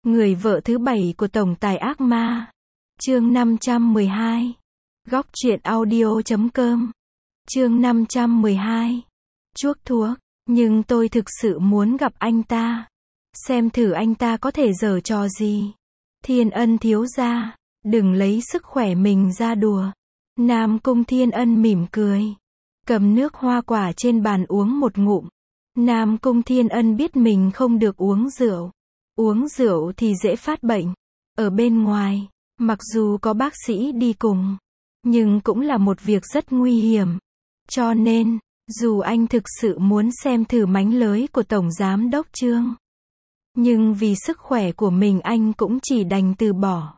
Người vợ thứ 7 của tổng tài ác ma. Chương 512. Góc truyện audio.com. Chương 512. Chuốc thuốc. Nhưng tôi thực sự muốn gặp anh ta. Xem thử anh ta có thể giở trò gì. Thiên Ân thiếu gia, đừng lấy sức khỏe mình ra đùa. Nam Cung Thiên Ân mỉm cười, cầm nước hoa quả trên bàn uống một ngụm. Nam Cung Thiên Ân biết mình không được uống rượu. Uống rượu thì dễ phát bệnh. Ở bên ngoài, mặc dù có bác sĩ đi cùng, nhưng cũng là một việc rất nguy hiểm. Cho nên, dù anh thực sự muốn xem thử mánh lới của Tổng Giám Đốc Trương, nhưng vì sức khỏe của mình anh cũng chỉ đành từ bỏ.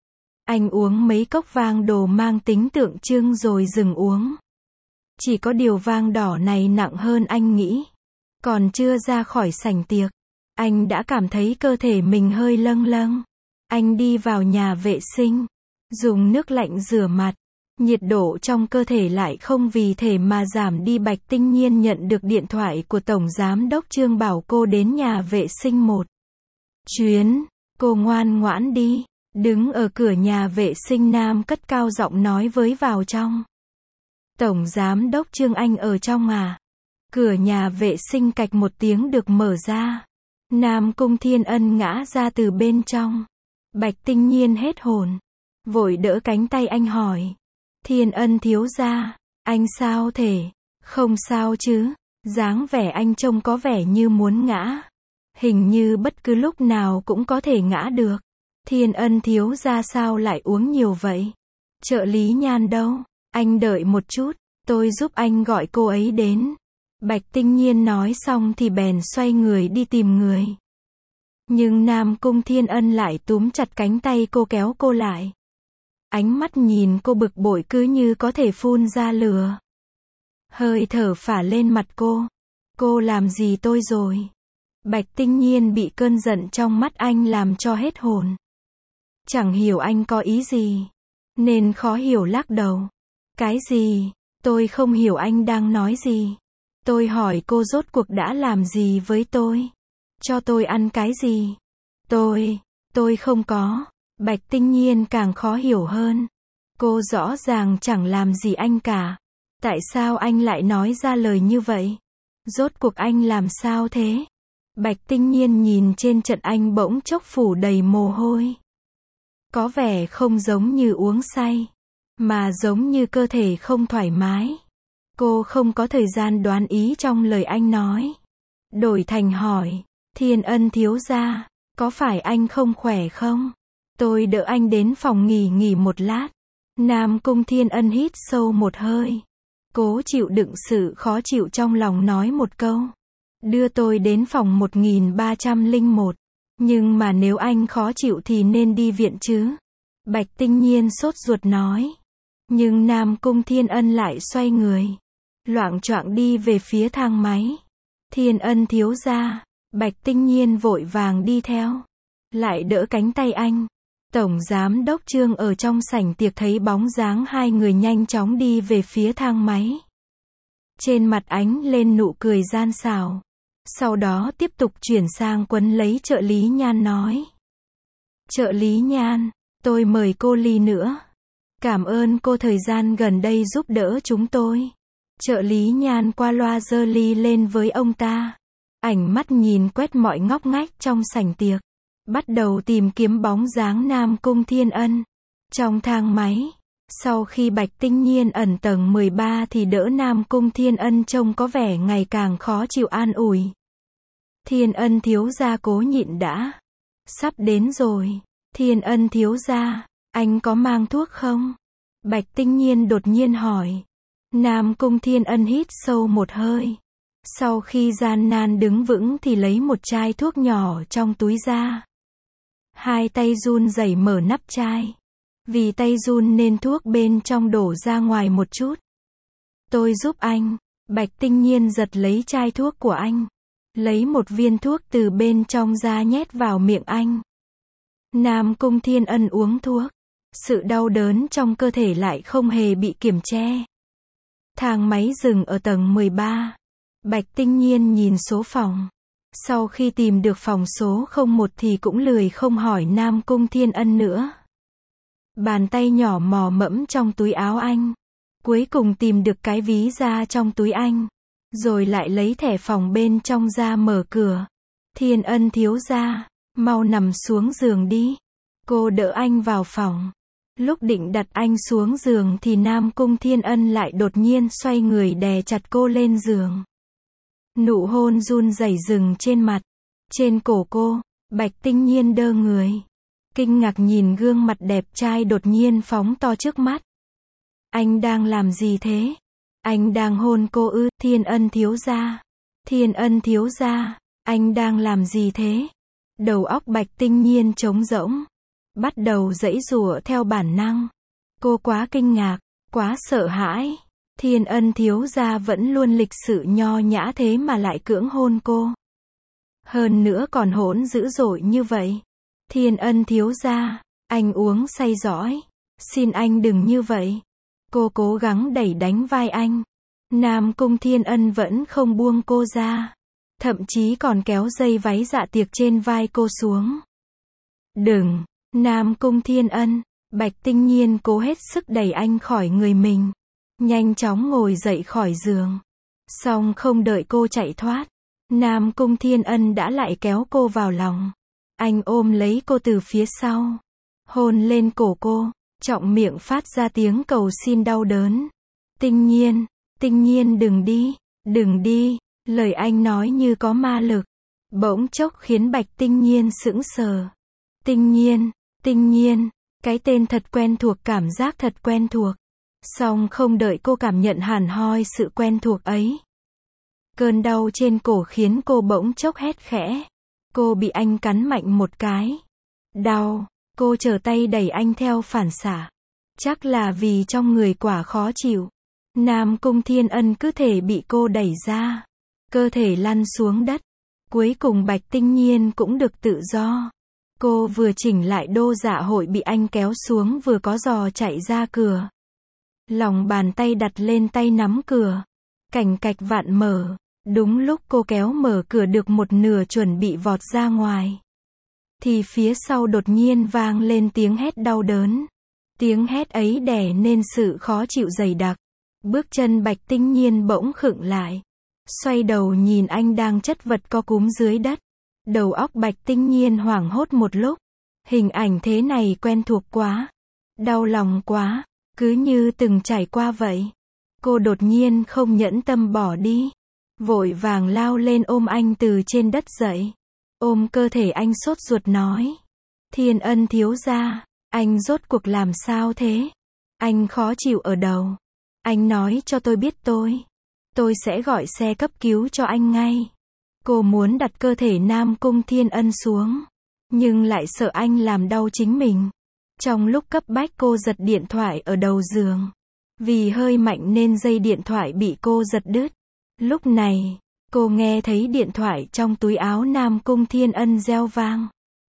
Anh uống mấy cốc vang đồ mang tính tượng trưng rồi dừng uống. Chỉ có điều vang đỏ này nặng hơn anh nghĩ. Còn chưa ra khỏi sảnh tiệc, anh đã cảm thấy cơ thể mình hơi lâng lâng. Anh đi vào nhà vệ sinh, dùng nước lạnh rửa mặt. Nhiệt độ trong cơ thể lại không vì thế mà giảm đi. Bạch Tinh Nhiên nhận được điện thoại của Tổng Giám Đốc Trương bảo cô đến nhà vệ sinh một chuyến. Cô ngoan ngoãn đi. Đứng ở cửa nhà vệ sinh, Nam cất cao giọng nói với vào trong. Tổng Giám Đốc Trương, anh ở trong à? Cửa nhà vệ sinh cạch một tiếng được mở ra. Nam Cung Thiên Ân ngã ra từ bên trong. Bạch Tinh Nhiên hết hồn, vội đỡ cánh tay anh hỏi. Thiên Ân thiếu gia, anh sao thể? Không sao chứ? Dáng vẻ anh trông có vẻ như muốn ngã. Hình như bất cứ lúc nào cũng có thể ngã được. Thiên Ân thiếu gia sao lại uống nhiều vậy? Trợ lý Nhan đâu? Anh đợi một chút, tôi giúp anh gọi cô ấy đến. Bạch Tinh Nhiên nói xong thì bèn xoay người đi tìm người. Nhưng Nam Cung Thiên Ân lại túm chặt cánh tay cô, kéo cô lại. Ánh mắt nhìn cô bực bội cứ như có thể phun ra lửa. Hơi thở phả lên mặt cô. Cô làm gì tôi rồi? Bạch Tinh Nhiên bị cơn giận trong mắt anh làm cho hết hồn. Chẳng hiểu anh có ý gì, nên khó hiểu lắc đầu. Cái gì? Tôi không hiểu anh đang nói gì. Tôi hỏi cô rốt cuộc đã làm gì với tôi? Cho tôi ăn cái gì? Tôi không có. Bạch Tinh Nhiên càng khó hiểu hơn. Cô rõ ràng chẳng làm gì anh cả. Tại sao anh lại nói ra lời như vậy? Rốt cuộc anh làm sao thế? Bạch Tinh Nhiên nhìn trên trận anh bỗng chốc phủ đầy mồ hôi. Có vẻ không giống như uống say, mà giống như cơ thể không thoải mái. Cô không có thời gian đoán ý trong lời anh nói. Đổi thành hỏi, Thiên Ân thiếu gia, có phải anh không khỏe không? Tôi đỡ anh đến phòng nghỉ một lát. Nam Cung Thiên Ân hít sâu một hơi, cố chịu đựng sự khó chịu trong lòng nói một câu. Đưa tôi đến phòng 1301. Nhưng mà nếu anh khó chịu thì nên đi viện chứ? Bạch Tinh Nhiên sốt ruột nói. Nhưng Nam Cung Thiên Ân lại xoay người, loạng choạng đi về phía thang máy. Thiên Ân thiếu gia. Bạch Tinh Nhiên vội vàng đi theo, lại đỡ cánh tay anh. Tổng Giám Đốc Trương ở trong sảnh tiệc thấy bóng dáng hai người nhanh chóng đi về phía thang máy. Trên mặt ánh lên nụ cười gian xảo. Sau đó tiếp tục chuyển sang quấn lấy trợ lý Nhan nói. Trợ lý Nhan, tôi mời cô ly nữa. Cảm ơn cô thời gian gần đây giúp đỡ chúng tôi. Trợ lý Nhan qua loa giơ ly lên với ông ta. Ánh mắt nhìn quét mọi ngóc ngách trong sảnh tiệc, bắt đầu tìm kiếm bóng dáng Nam Cung Thiên Ân. Trong thang máy, sau khi Bạch Tinh Nhiên ẩn tầng 13 thì đỡ Nam Cung Thiên Ân trông có vẻ ngày càng khó chịu an ủi. Thiên Ân thiếu gia cố nhịn đã. Sắp đến rồi. Thiên Ân thiếu gia, anh có mang thuốc không? Bạch Tinh Nhiên đột nhiên hỏi. Nam Cung Thiên Ân hít sâu một hơi. Sau khi gian nan đứng vững thì lấy một chai thuốc nhỏ trong túi ra. Hai tay run rẩy mở nắp chai. Vì tay run nên thuốc bên trong đổ ra ngoài một chút. Tôi giúp anh. Bạch Tinh Nhiên giật lấy chai thuốc của anh, lấy một viên thuốc từ bên trong ra nhét vào miệng anh. Nam Cung Thiên Ân uống thuốc. Sự đau đớn trong cơ thể lại không hề bị kiềm chế. Thang máy dừng ở tầng 13. Bạch Tinh Nhiên nhìn số phòng. Sau khi tìm được phòng số 01 thì cũng lười không hỏi Nam Cung Thiên Ân nữa. Bàn tay nhỏ mò mẫm trong túi áo anh. Cuối cùng tìm được cái ví ra trong túi anh. Rồi lại lấy thẻ phòng bên trong ra mở cửa. Thiên Ân thiếu gia, mau nằm xuống giường đi. Cô đỡ anh vào phòng. Lúc định đặt anh xuống giường thì Nam Cung Thiên Ân lại đột nhiên xoay người đè chặt cô lên giường. Nụ hôn run rẩy dừng trên mặt, trên cổ cô. Bạch Tinh Nhiên đơ người, kinh ngạc nhìn gương mặt đẹp trai đột nhiên phóng to trước mắt. Anh đang làm gì thế? Anh đang hôn cô ư? Thiên Ân thiếu gia. Thiên Ân thiếu gia, anh đang làm gì thế? Đầu óc Bạch Tinh Nhiên trống rỗng, bắt đầu giãy giụa theo bản năng. Cô quá kinh ngạc, quá sợ hãi. Thiên Ân thiếu gia vẫn luôn lịch sự nho nhã thế mà lại cưỡng hôn cô. Hơn nữa còn hỗn dữ dội như vậy. Thiên Ân thiếu gia, anh uống say rõi. Xin anh đừng như vậy. Cô cố gắng đẩy đánh vai anh. Nam Cung Thiên Ân vẫn không buông cô ra. Thậm chí còn kéo dây váy dạ tiệc trên vai cô xuống. Đừng, Nam Cung Thiên Ân. Bạch Tinh Nhiên cố hết sức đẩy anh khỏi người mình. Nhanh chóng ngồi dậy khỏi giường. Xong không đợi cô chạy thoát, Nam Cung Thiên Ân đã lại kéo cô vào lòng. Anh ôm lấy cô từ phía sau, hôn lên cổ cô, trọng miệng phát ra tiếng cầu xin đau đớn. Tinh Nhiên đừng đi, đừng đi. Lời anh nói như có ma lực, bỗng chốc khiến Bạch Tinh Nhiên sững sờ. Tinh Nhiên, cái tên thật quen thuộc, cảm giác thật quen thuộc. Song không đợi cô cảm nhận hẳn hoi sự quen thuộc ấy. Cơn đau trên cổ khiến cô bỗng chốc hét khẽ. Cô bị anh cắn mạnh một cái. Đau, cô trở tay đẩy anh theo phản xạ. Chắc là vì trong người quả khó chịu. Nam Cung Thiên Ân cứ thể bị cô đẩy ra. Cơ thể lăn xuống đất. Cuối cùng Bạch Tinh Nhiên cũng được tự do. Cô vừa chỉnh lại đô dạ hội bị anh kéo xuống vừa có giò chạy ra cửa. Lòng bàn tay đặt lên tay nắm cửa. Cành cạch vạn mở. Đúng lúc cô kéo mở cửa được một nửa chuẩn bị vọt ra ngoài, thì phía sau đột nhiên vang lên tiếng hét đau đớn. Tiếng hét ấy đè nên sự khó chịu dày đặc. Bước chân Bạch Tinh Nhiên bỗng khựng lại. Xoay đầu nhìn anh đang chất vật co cúm dưới đất. Đầu óc Bạch Tinh Nhiên hoảng hốt một lúc. Hình ảnh thế này quen thuộc quá. Đau lòng quá. Cứ như từng trải qua vậy. Cô đột nhiên không nhẫn tâm bỏ đi. Vội vàng lao lên ôm anh từ trên đất dậy. Ôm cơ thể anh sốt ruột nói. Thiên Ân thiếu gia, anh rốt cuộc làm sao thế? Anh khó chịu ở đầu. Anh nói cho tôi biết tôi sẽ gọi xe cấp cứu cho anh ngay. Cô muốn đặt cơ thể Nam Cung Thiên Ân xuống, nhưng lại sợ anh làm đau chính mình. Trong lúc cấp bách cô giật điện thoại ở đầu giường. Vì hơi mạnh nên dây điện thoại bị cô giật đứt. Lúc này, cô nghe thấy điện thoại trong túi áo Nam Cung Thiên Ân reo vang.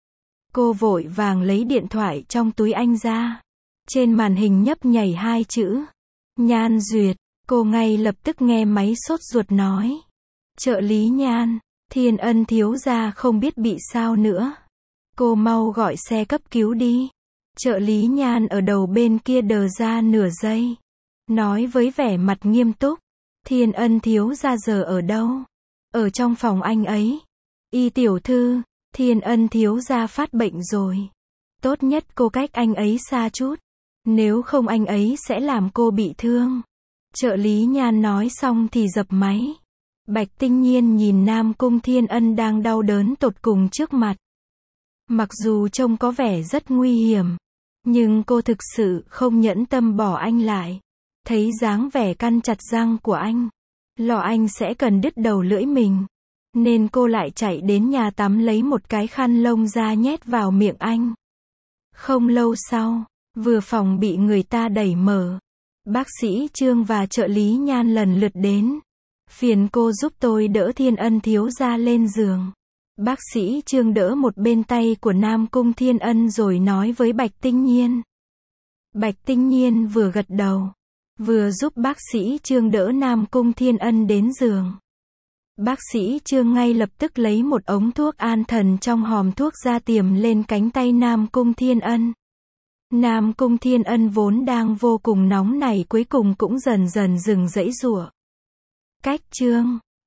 Cô vội vàng lấy điện thoại trong túi anh ra. Trên màn hình nhấp nhảy 2 chữ. Nhan Duyệt. Cô ngay lập tức nghe máy sốt ruột nói. Trợ lý Nhan, Thiên Ân thiếu gia không biết bị sao nữa. Cô mau gọi xe cấp cứu đi. Trợ lý Nhan ở đầu bên kia đờ ra nửa giây. Nói với vẻ mặt nghiêm túc. Thiên Ân thiếu gia giờ ở đâu? Ở trong phòng anh ấy. Y tiểu thư, Thiên Ân thiếu gia phát bệnh rồi. Tốt nhất cô cách anh ấy xa chút. Nếu không anh ấy sẽ làm cô bị thương. Trợ lý Nhan nói xong thì dập máy. Bạch Tinh Nhiên nhìn Nam Cung Thiên Ân đang đau đớn tột cùng trước mặt. Mặc dù trông có vẻ rất nguy hiểm, nhưng cô thực sự không nhẫn tâm bỏ anh lại. Thấy dáng vẻ căn chặt răng của anh, lo anh sẽ cần đứt đầu lưỡi mình, nên cô lại chạy đến nhà tắm lấy một cái khăn lông ra nhét vào miệng anh. Không lâu sau, vừa phòng bị người ta đẩy mở. Bác sĩ Trương và trợ lý Nhan lần lượt đến. Phiền cô giúp tôi đỡ Thiên Ân thiếu gia lên giường. Bác sĩ Trương đỡ một bên tay của Nam Cung Thiên Ân rồi nói với Bạch Tinh Nhiên. Bạch Tinh Nhiên vừa gật đầu, vừa giúp bác sĩ Trương đỡ Nam Cung Thiên Ân đến giường. Bác sĩ Trương ngay lập tức lấy một ống thuốc an thần trong hòm thuốc ra tiềm lên cánh tay Nam Cung Thiên Ân. Nam Cung Thiên Ân vốn đang vô cùng nóng nảy cuối cùng cũng dần dần dừng giãy giụa. Cách Trương